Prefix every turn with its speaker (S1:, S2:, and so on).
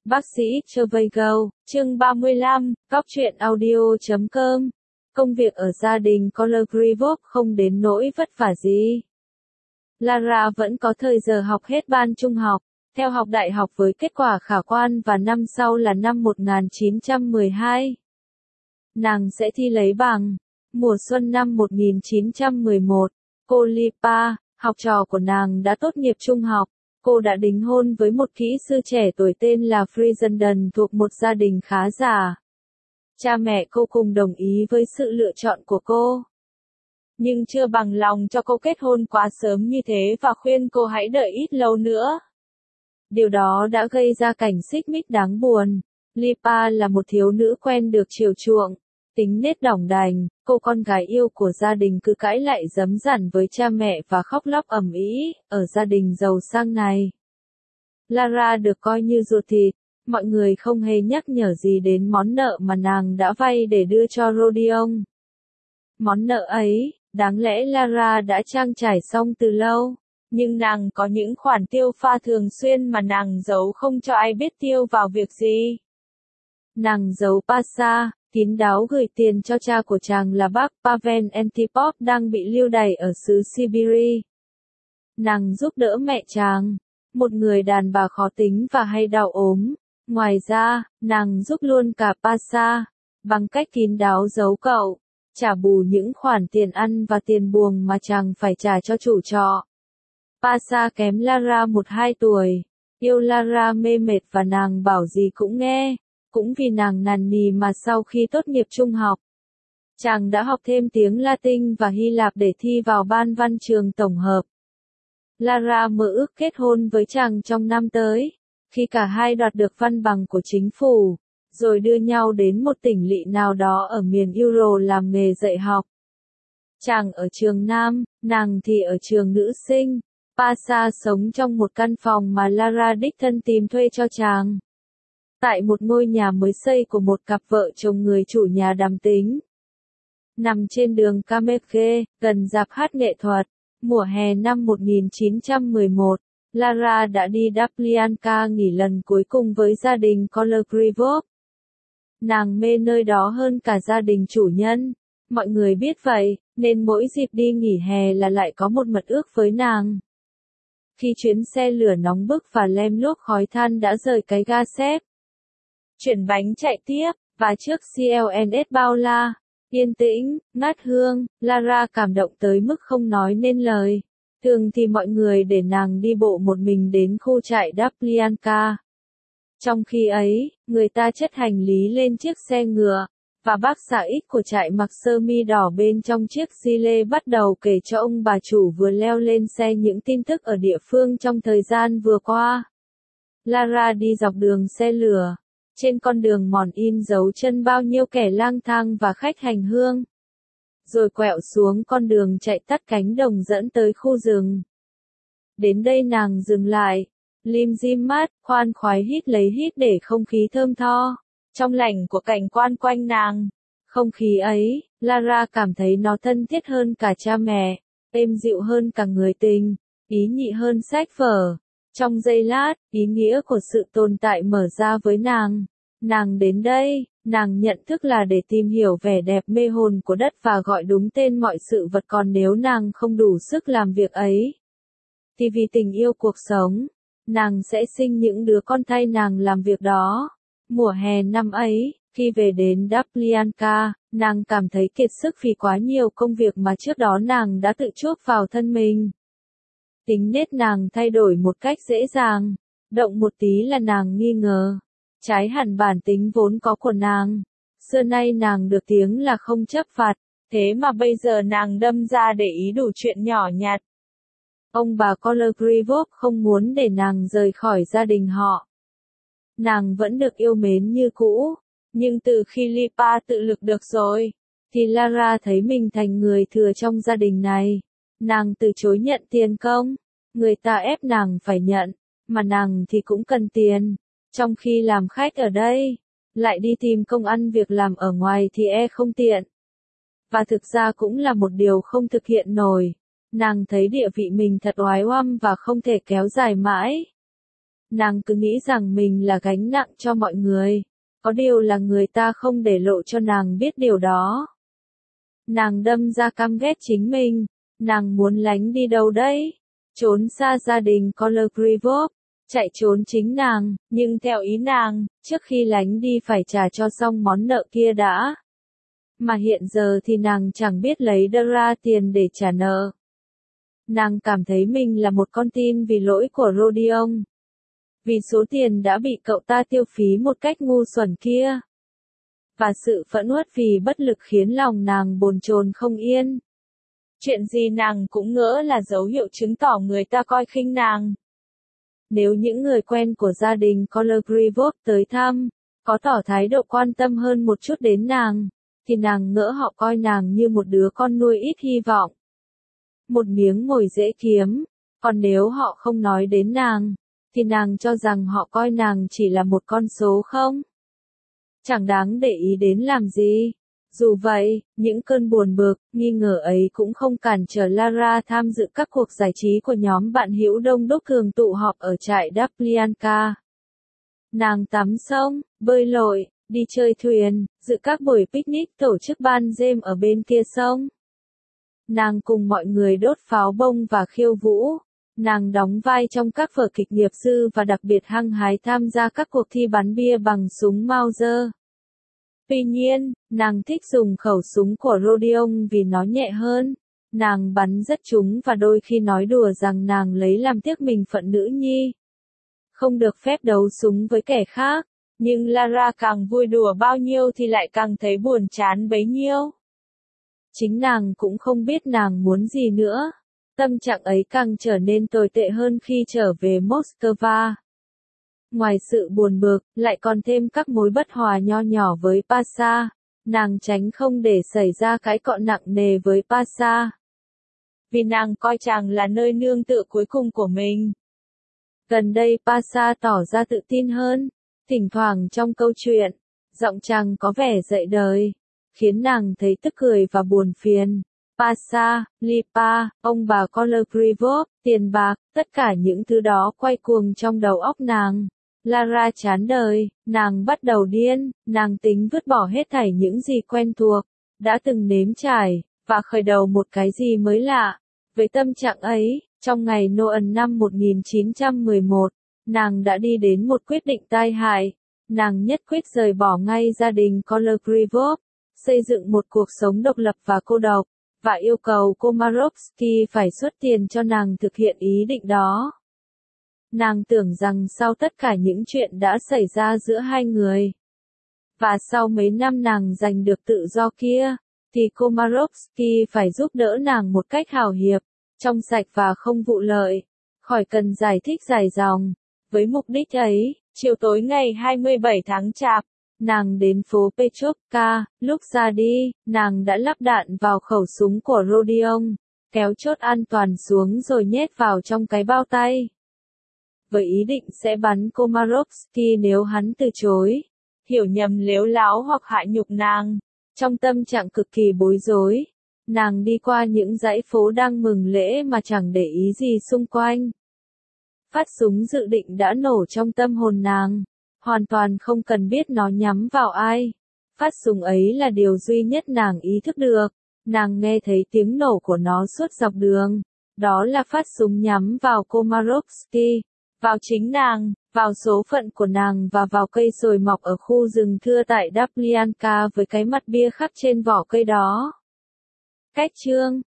S1: Bác sĩ Travago, chương 35, Góc truyện audio.com. Công việc ở gia đình Colgrevov không đến nỗi vất vả gì. Lara vẫn có thời giờ học hết ban trung học, theo học đại học với kết quả khả quan và năm sau là năm 1912. Nàng sẽ thi lấy bằng. Mùa xuân năm 1911, cô Lipa, học trò của nàng đã tốt nghiệp trung học. Cô đã đính hôn với một kỹ sư trẻ tuổi tên là Friesenden thuộc một gia đình khá giả. Cha mẹ cô cùng đồng ý với sự lựa chọn của cô, nhưng chưa bằng lòng cho cô kết hôn quá sớm như thế và khuyên cô hãy đợi ít lâu nữa. Điều đó đã gây ra cảnh xích mích đáng buồn. Lipa là một thiếu nữ quen được chiều chuộng, tính nết đỏng đành, cô con gái yêu của gia đình cứ cãi lại giấm giẳn với cha mẹ và khóc lóc ầm ĩ ở gia đình giàu sang này. Lara được coi như ruột thịt, mọi người không hề nhắc nhở gì đến món nợ mà nàng đã vay để đưa cho Rodion. Món nợ ấy, đáng lẽ Lara đã trang trải xong từ lâu, nhưng nàng có những khoản tiêu pha thường xuyên mà nàng giấu không cho ai biết tiêu vào việc gì. Nàng giấu Pasha, kín đáo gửi tiền cho cha của chàng là bác Pavel Antipov đang bị lưu đày ở xứ Siberia. Nàng giúp đỡ mẹ chàng, một người đàn bà khó tính và hay đau ốm. Ngoài ra, nàng giúp luôn cả Pasha, bằng cách kín đáo giấu cậu, trả bù những khoản tiền ăn và tiền buồng mà chàng phải trả cho chủ trọ. Pasha kém Lara 1-2 tuổi, yêu Lara mê mệt và nàng bảo gì cũng nghe. Cũng vì nàng nàn nì mà sau khi tốt nghiệp trung học, chàng đã học thêm tiếng Latin và Hy Lạp để thi vào ban văn trường tổng hợp. Lara mơ ước kết hôn với chàng trong năm tới, khi cả hai đoạt được văn bằng của chính phủ, rồi đưa nhau đến một tỉnh lỵ nào đó ở miền Euro làm nghề dạy học. Chàng ở trường nam, nàng thì ở trường nữ sinh. Pasha sống trong một căn phòng mà Lara đích thân tìm thuê cho chàng, tại một ngôi nhà mới xây của một cặp vợ chồng người chủ nhà đàm tính. Nằm trên đường Kameke, gần rạp hát nghệ thuật, mùa hè năm 1911, Lara đã đi Daplyanka nghỉ lần cuối cùng với gia đình Colgrevov. Nàng mê nơi đó hơn cả gia đình chủ nhân. Mọi người biết vậy, nên mỗi dịp đi nghỉ hè là lại có một mật ước với nàng. Khi chuyến xe lửa nóng bức và lem luốc khói than đã rời cái ga xếp, chuyển bánh chạy tiếp, và trước CLNS bao la, yên tĩnh, ngát hương, Lara cảm động tới mức không nói nên lời. Thường thì mọi người để nàng đi bộ một mình đến khu trại Daplyanka. Trong khi ấy, người ta chất hành lý lên chiếc xe ngựa, và bác xã ích của trại mặc sơ mi đỏ bên trong chiếc gilet bắt đầu kể cho ông bà chủ vừa leo lên xe những tin tức ở địa phương trong thời gian vừa qua. Lara đi dọc đường xe lửa. Trên con đường mòn in dấu chân bao nhiêu kẻ lang thang và khách hành hương. Rồi quẹo xuống con đường chạy tắt cánh đồng dẫn tới khu rừng. Đến đây nàng dừng lại, lim dim mắt, khoan khoái hít để không khí thơm tho, trong lành của cảnh quan quanh nàng. Không khí ấy, Lara cảm thấy nó thân thiết hơn cả cha mẹ, êm dịu hơn cả người tình, ý nhị hơn sách vở. Trong giây lát, ý nghĩa của sự tồn tại mở ra với nàng. Nàng đến đây, nàng nhận thức là để tìm hiểu vẻ đẹp mê hồn của đất và gọi đúng tên mọi sự vật, còn nếu nàng không đủ sức làm việc ấy, thì vì tình yêu cuộc sống, nàng sẽ sinh những đứa con thay nàng làm việc đó. Mùa hè năm ấy, khi về đến Daplyanka, nàng cảm thấy kiệt sức vì quá nhiều công việc mà trước đó nàng đã tự chuốc vào thân mình. Tính nết nàng thay đổi một cách dễ dàng, động một tí là nàng nghi ngờ, trái hẳn bản tính vốn có của nàng. Xưa nay nàng được tiếng là không chấp phạt, thế mà bây giờ nàng đâm ra để ý đủ chuyện nhỏ nhặt. Ông bà Colgrevov không muốn để nàng rời khỏi gia đình họ. Nàng vẫn được yêu mến như cũ, nhưng từ khi Lipa tự lực được rồi, thì Lara thấy mình thành người thừa trong gia đình này. Nàng từ chối nhận tiền công, người ta ép nàng phải nhận, mà nàng thì cũng cần tiền. Trong khi làm khách ở đây, lại đi tìm công ăn việc làm ở ngoài thì không tiện. Và thực ra cũng là một điều không thực hiện nổi. Nàng thấy địa vị mình thật oái oăm và không thể kéo dài mãi. Nàng cứ nghĩ rằng mình là gánh nặng cho mọi người. Có điều là người ta không để lộ cho nàng biết điều đó. Nàng đâm ra căm ghét chính mình. Nàng muốn lánh đi đâu đấy? Trốn xa gia đình Colgrevov. Chạy trốn chính nàng, nhưng theo ý nàng, trước khi lánh đi phải trả cho xong món nợ kia đã. Mà hiện giờ thì nàng chẳng biết lấy đâu ra tiền để trả nợ. Nàng cảm thấy mình là một con tin vì lỗi của Rodion. Vì số tiền đã bị cậu ta tiêu phí một cách ngu xuẩn kia. Và sự phẫn uất vì bất lực khiến lòng nàng bồn chồn không yên. Chuyện gì nàng cũng ngỡ là dấu hiệu chứng tỏ người ta coi khinh nàng. Nếu những người quen của gia đình Colgrevov tới thăm, có tỏ thái độ quan tâm hơn một chút đến nàng, thì nàng ngỡ họ coi nàng như một đứa con nuôi ít hy vọng. Một miếng mồi dễ kiếm, còn nếu họ không nói đến nàng, thì nàng cho rằng họ coi nàng chỉ là một con số không. Chẳng đáng để ý đến làm gì. Dù vậy, những cơn buồn bực, nghi ngờ ấy cũng không cản trở Lara tham dự các cuộc giải trí của nhóm bạn hữu đông đúc thường tụ họp ở trại Daplianka. Nàng tắm sông, bơi lội, đi chơi thuyền, dự các buổi picnic tổ chức ban đêm ở bên kia sông. Nàng cùng mọi người đốt pháo bông và khiêu vũ. Nàng đóng vai trong các vở kịch nghiệp dư và đặc biệt hăng hái tham gia các cuộc thi bắn bia bằng súng Mauser. Tuy nhiên, nàng thích dùng khẩu súng của Rodion vì nó nhẹ hơn. Nàng bắn rất trúng và đôi khi nói đùa rằng nàng lấy làm tiếc mình phận nữ nhi. Không được phép đấu súng với kẻ khác, nhưng Lara càng vui đùa bao nhiêu thì lại càng thấy buồn chán bấy nhiêu. Chính nàng cũng không biết nàng muốn gì nữa. Tâm trạng ấy càng trở nên tồi tệ hơn khi trở về Moscow. Ngoài sự buồn bực, lại còn thêm các mối bất hòa nho nhỏ với Pasha. Nàng tránh không để xảy ra cái cọ nặng nề với Pasha. Vì nàng coi chàng là nơi nương tựa cuối cùng của mình. Gần đây Pasha tỏ ra tự tin hơn. Thỉnh thoảng trong câu chuyện, giọng chàng có vẻ dậy đời, khiến nàng thấy tức cười và buồn phiền. Pasha, Lipa, ông bà Colgrevov, tiền bạc, tất cả những thứ đó quay cuồng trong đầu óc nàng. Lara chán đời, nàng bắt đầu điên, nàng tính vứt bỏ hết thảy những gì quen thuộc, đã từng nếm trải, và khởi đầu một cái gì mới lạ. Với tâm trạng ấy, trong ngày Noel năm 1911, nàng đã đi đến một quyết định tai hại. Nàng nhất quyết rời bỏ ngay gia đình Colgrevov, xây dựng một cuộc sống độc lập và cô độc, và yêu cầu Komarovsky phải xuất tiền cho nàng thực hiện ý định đó. Nàng tưởng rằng sau tất cả những chuyện đã xảy ra giữa hai người, và sau mấy năm nàng giành được tự do kia, thì Komarovsky phải giúp đỡ nàng một cách hào hiệp, trong sạch và không vụ lợi, khỏi cần giải thích dài dòng. Với mục đích ấy, chiều tối ngày 27 tháng Chạp, nàng đến phố Petrovka. Lúc ra đi, nàng đã lắp đạn vào khẩu súng của Rodion, kéo chốt an toàn xuống rồi nhét vào trong cái bao tay. Với ý định sẽ bắn Komarovsky nếu hắn từ chối, hiểu nhầm lếu láo hoặc hạ nhục nàng. Trong tâm trạng cực kỳ bối rối, nàng đi qua những dãy phố đang mừng lễ mà chẳng để ý gì xung quanh. Phát súng dự định đã nổ trong tâm hồn nàng, hoàn toàn không cần biết nó nhắm vào ai. Phát súng ấy là điều duy nhất nàng ý thức được. Nàng nghe thấy tiếng nổ của nó suốt dọc đường. Đó là phát súng nhắm vào Komarovsky, vào chính nàng, vào số phận của nàng và vào cây sồi mọc ở khu rừng thưa tại Daplianka với cái mặt bia khắc trên vỏ cây đó. Cách chương